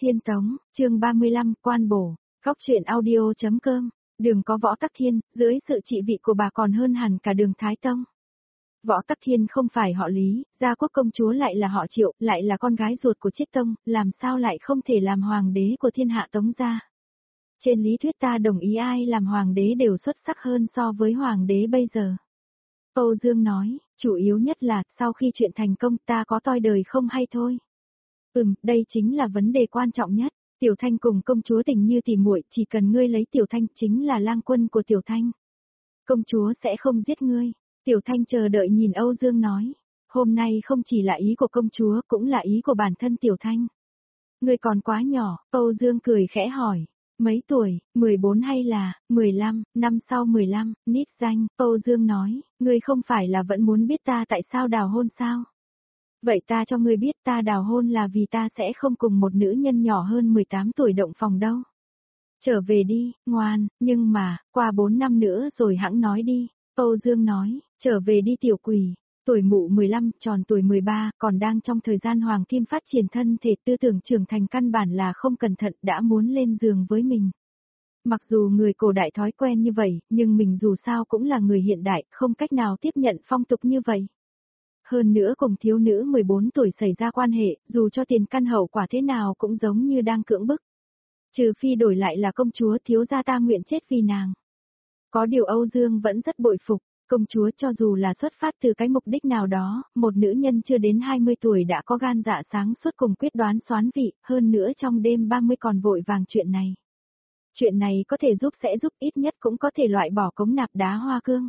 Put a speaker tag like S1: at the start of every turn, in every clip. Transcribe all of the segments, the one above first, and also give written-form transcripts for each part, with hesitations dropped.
S1: Thiên Tống, chương 35, quan bổ, góc truyện audio.com, đường có Võ Tắc Thiên, dưới sự trị vị của bà còn hơn hẳn cả đường Thái Tông. Võ Tắc Thiên không phải họ Lý, gia quốc công chúa lại là họ Triệu, lại là con gái ruột của Chiết Tông, làm sao lại không thể làm hoàng đế của thiên hạ Tống gia. Trên lý thuyết ta đồng ý ai làm hoàng đế đều xuất sắc hơn so với hoàng đế bây giờ. Âu Dương nói, chủ yếu nhất là, sau khi chuyện thành công ta có toi đời không hay thôi. Đây chính là vấn đề quan trọng nhất. Tiểu Thanh cùng công chúa tình như tỉ muội, chỉ cần ngươi lấy Tiểu Thanh chính là lang quân của Tiểu Thanh. Công chúa sẽ không giết ngươi. Tiểu Thanh chờ đợi nhìn Âu Dương nói. Hôm nay không chỉ là ý của công chúa, cũng là ý của bản thân Tiểu Thanh. Ngươi còn quá nhỏ, Âu Dương cười khẽ hỏi. Mấy tuổi, 14 hay là 15, năm sau 15, nít danh, Âu Dương nói, ngươi không phải là vẫn muốn biết ta tại sao đào hôn sao? Vậy ta cho ngươi biết ta đào hôn là vì ta sẽ không cùng một nữ nhân nhỏ hơn 18 tuổi động phòng đâu. Trở về đi, ngoan, nhưng mà, qua 4 năm nữa rồi hẵng nói đi, Âu Dương nói, trở về đi tiểu quỷ. Tuổi mụ 15, tròn tuổi 13, còn đang trong thời gian hoàng kim phát triển thân thể tư tưởng trưởng thành căn bản là không cẩn thận đã muốn lên giường với mình. Mặc dù người cổ đại thói quen như vậy, nhưng mình dù sao cũng là người hiện đại, không cách nào tiếp nhận phong tục như vậy. Hơn nữa cùng thiếu nữ 14 tuổi xảy ra quan hệ, dù cho tiền căn hậu quả thế nào cũng giống như đang cưỡng bức. Trừ phi đổi lại là công chúa thiếu gia ta nguyện chết vì nàng. Có điều Âu Dương vẫn rất bội phục. Công chúa cho dù là xuất phát từ cái mục đích nào đó, một nữ nhân chưa đến 20 tuổi đã có gan dạ sáng suốt cùng quyết đoán soán vị, hơn nữa trong đêm 30 còn vội vàng chuyện này. Chuyện này có thể giúp sẽ giúp ít nhất cũng có thể loại bỏ cống nạp đá hoa cương.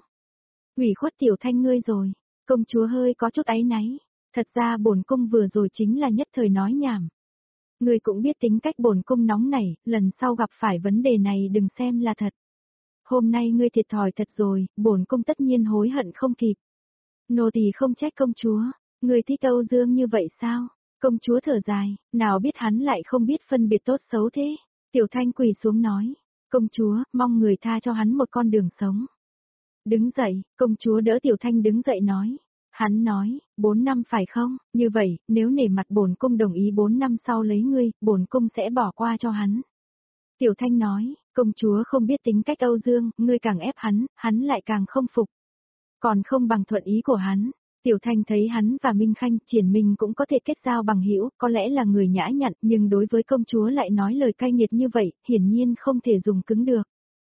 S1: Ủy khuất Tiểu Thanh ngươi rồi, công chúa hơi có chút áy náy, thật ra bổn cung vừa rồi chính là nhất thời nói nhảm. Ngươi cũng biết tính cách bổn cung nóng nảy, lần sau gặp phải vấn đề này đừng xem là thật. Hôm nay ngươi thiệt thòi thật rồi, bổn cung tất nhiên hối hận không kịp. Nô tỳ không trách công chúa, ngươi thích Âu Dương như vậy sao? Công chúa thở dài, nào biết hắn lại không biết phân biệt tốt xấu thế. Tiểu Thanh quỳ xuống nói, công chúa, mong người tha cho hắn một con đường sống. Đứng dậy, công chúa đỡ Tiểu Thanh đứng dậy nói. Hắn nói, 4 năm phải không? Như vậy, nếu nể mặt bổn cung đồng ý 4 năm sau lấy ngươi, bổn cung sẽ bỏ qua cho hắn. Tiểu Thanh nói, công chúa không biết tính cách Âu Dương, ngươi càng ép hắn lại càng không phục. Còn không bằng thuận ý của hắn. Tiểu Thanh thấy hắn và Minh Khanh, Triển Minh cũng có thể kết giao bằng hữu, có lẽ là người nhã nhặn, nhưng đối với công chúa lại nói lời cay nghiệt như vậy, hiển nhiên không thể dùng cứng được.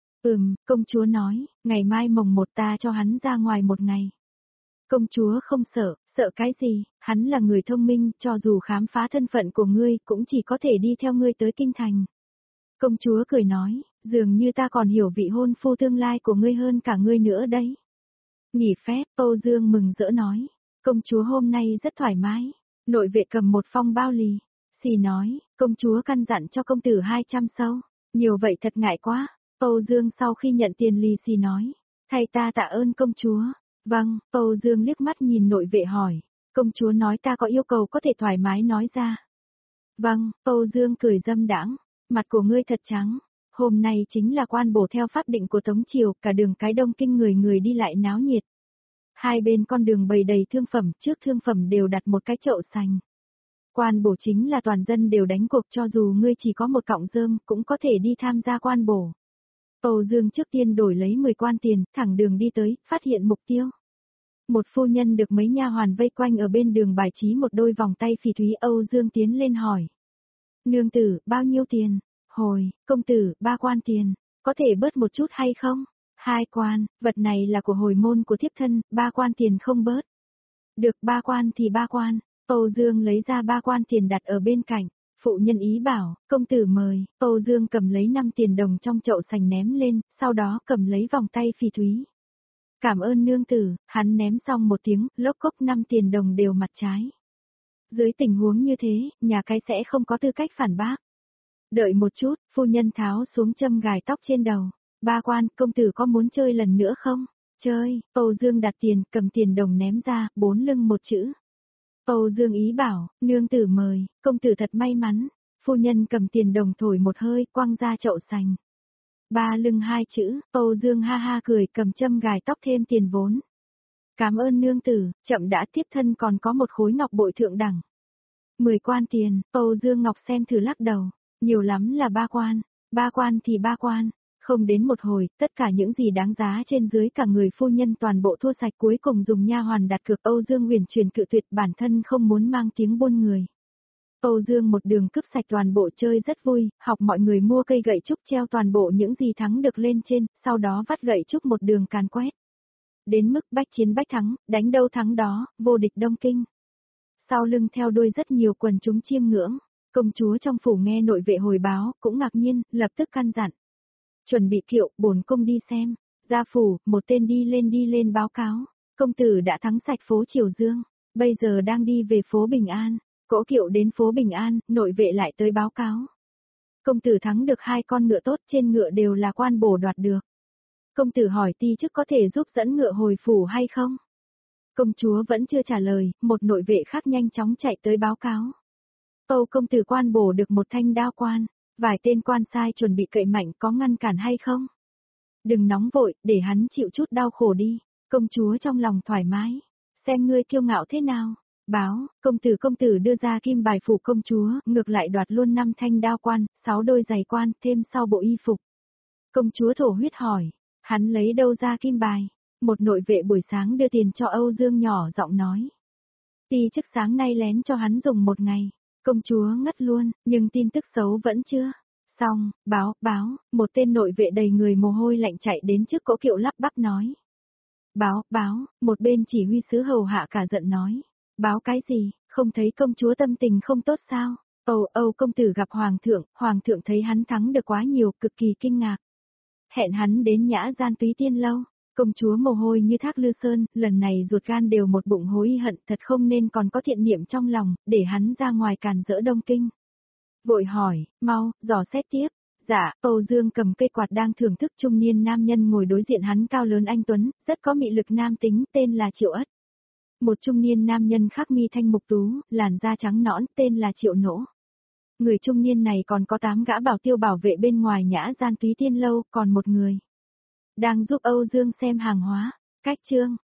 S1: Công chúa nói, ngày mai mồng 1 ta cho hắn ra ngoài một ngày. Công chúa không sợ, sợ cái gì, hắn là người thông minh, cho dù khám phá thân phận của ngươi, cũng chỉ có thể đi theo ngươi tới kinh thành. Công chúa cười nói, dường như ta còn hiểu vị hôn phu tương lai của ngươi hơn cả ngươi nữa đấy. Nghỉ phép, Âu Dương mừng rỡ nói, công chúa hôm nay rất thoải mái. Nội vệ cầm một phong bao lì, xì nói, công chúa căn dặn cho công tử 200 sâu, nhiều vậy thật ngại quá. Âu Dương sau khi nhận tiền lì xì nói, thay ta tạ ơn công chúa. Vâng, Âu Dương liếc mắt nhìn nội vệ hỏi, công chúa nói ta có yêu cầu có thể thoải mái nói ra. Vâng, Âu Dương cười dâm đãng. Mặt của ngươi thật trắng, hôm nay chính là quan bổ theo pháp định của Tống Triều, cả đường cái Đông Kinh người đi lại náo nhiệt. Hai bên con đường bày đầy thương phẩm, trước thương phẩm đều đặt một cái chậu sành. Quan bổ chính là toàn dân đều đánh cuộc cho dù ngươi chỉ có một cọng rơm cũng có thể đi tham gia quan bổ. Âu Dương trước tiên đổi lấy 10 quan tiền, thẳng đường đi tới, phát hiện mục tiêu. Một phu nhân được mấy nha hoàn vây quanh ở bên đường bài trí một đôi vòng tay phỉ thúy. Âu Dương tiến lên hỏi. Nương tử, bao nhiêu tiền? Hồi, công tử, 3 quan tiền, có thể bớt một chút hay không? 2 quan, vật này là của hồi môn của thiếp thân, 3 quan tiền không bớt. Được 3 quan thì 3 quan, Âu Dương lấy ra 3 quan tiền đặt ở bên cạnh, phụ nhân ý bảo, công tử mời, Âu Dương cầm lấy 5 tiền đồng trong chậu sành ném lên, sau đó cầm lấy vòng tay phỉ thúy. Cảm ơn nương tử, hắn ném xong một tiếng, lốc cốc 5 tiền đồng đều mặt trái. Dưới tình huống như thế, nhà cái sẽ không có tư cách phản bác. Đợi một chút, phu nhân tháo xuống châm gài tóc trên đầu. 3 quan, công tử có muốn chơi lần nữa không? Chơi, Âu Dương đặt tiền, cầm tiền đồng ném ra, 4 lưng một chữ. Âu Dương ý bảo, nương tử mời, công tử thật may mắn. Phu nhân cầm tiền đồng thổi một hơi, quăng ra chậu sành. 3 lưng 2 chữ, Âu Dương ha ha cười cầm châm gài tóc thêm tiền vốn. Cảm ơn nương tử, chậm đã, tiếp thân còn có một khối ngọc bội thượng đẳng. 10 quan tiền, Âu Dương Ngọc xem thử lắc đầu. Nhiều lắm là 3 quan. 3 quan thì 3 quan. Không đến một hồi, tất cả những gì đáng giá trên dưới cả người phu nhân toàn bộ thua sạch, cuối cùng dùng nha hoàn đặt cược. Âu Dương Huyền truyền cự tuyệt, bản thân không muốn mang tiếng buôn người. Âu Dương một đường cướp sạch toàn bộ, chơi rất vui, học mọi người mua cây gậy trúc treo toàn bộ những gì thắng được lên trên, sau đó vắt gậy trúc một đường càn quét. Đến mức bách chiến bách thắng, đánh đâu thắng đó, vô địch Đông Kinh. Sau lưng theo đuôi rất nhiều quần chúng chiêm ngưỡng. Công chúa trong phủ nghe nội vệ hồi báo, cũng ngạc nhiên, lập tức căn dặn. Chuẩn bị kiệu, bổn cung đi xem. Ra phủ, một tên đi lên báo cáo. Công tử đã thắng sạch phố Triều Dương, bây giờ đang đi về phố Bình An. Cỗ kiệu đến phố Bình An, nội vệ lại tới báo cáo. Công tử thắng được 2 con ngựa tốt, trên ngựa đều là quan bổ đoạt được. Công tử hỏi ti chức có thể giúp dẫn ngựa hồi phủ hay không? Công chúa vẫn chưa trả lời, một nội vệ khác nhanh chóng chạy tới báo cáo. Âu công tử quan bổ được một thanh đao quan, vài tên quan sai chuẩn bị cậy mạnh, có ngăn cản hay không? Đừng nóng vội, để hắn chịu chút đau khổ đi. Công chúa trong lòng thoải mái. Xem ngươi kiêu ngạo thế nào. Báo, công tử đưa ra kim bài phủ công chúa, ngược lại đoạt luôn 5 thanh đao quan, 6 đôi giày quan, thêm sau bộ y phục. Công chúa thổ huyết hỏi, hắn lấy đâu ra kim bài? Một nội vệ buổi sáng đưa tiền cho Âu Dương nhỏ giọng nói. Ti chức sáng nay lén cho hắn dùng 1 ngày. Công chúa ngất luôn, nhưng tin tức xấu vẫn chưa. Xong, báo, một tên nội vệ đầy người mồ hôi lạnh chạy đến trước cỗ kiệu lắp bắp nói. Báo, một bên chỉ huy sứ hầu hạ cả giận nói. Báo cái gì, không thấy công chúa tâm tình không tốt sao? Âu công tử gặp hoàng thượng thấy hắn thắng được quá nhiều, cực kỳ kinh ngạc. Hẹn hắn đến nhã gian Túy Tiên lâu. Công chúa mồ hôi như thác Lư Sơn, lần này ruột gan đều một bụng hối hận, thật không nên còn có thiện niệm trong lòng, để hắn ra ngoài càn rỡ Đông Kinh. Vội hỏi, mau, dò xét tiếp. Dạ, Âu Dương cầm cây quạt đang thưởng thức trung niên nam nhân ngồi đối diện hắn, cao lớn anh tuấn, rất có mị lực nam tính, tên là Triệu Ất. Một trung niên nam nhân khác mi thanh mục tú, làn da trắng nõn, tên là Triệu Nỗ. Người trung niên này còn có 8 gã bảo tiêu bảo vệ bên ngoài nhã gian Túy Tiên lâu, còn một người đang giúp Âu Dương xem hàng hóa. Cách chương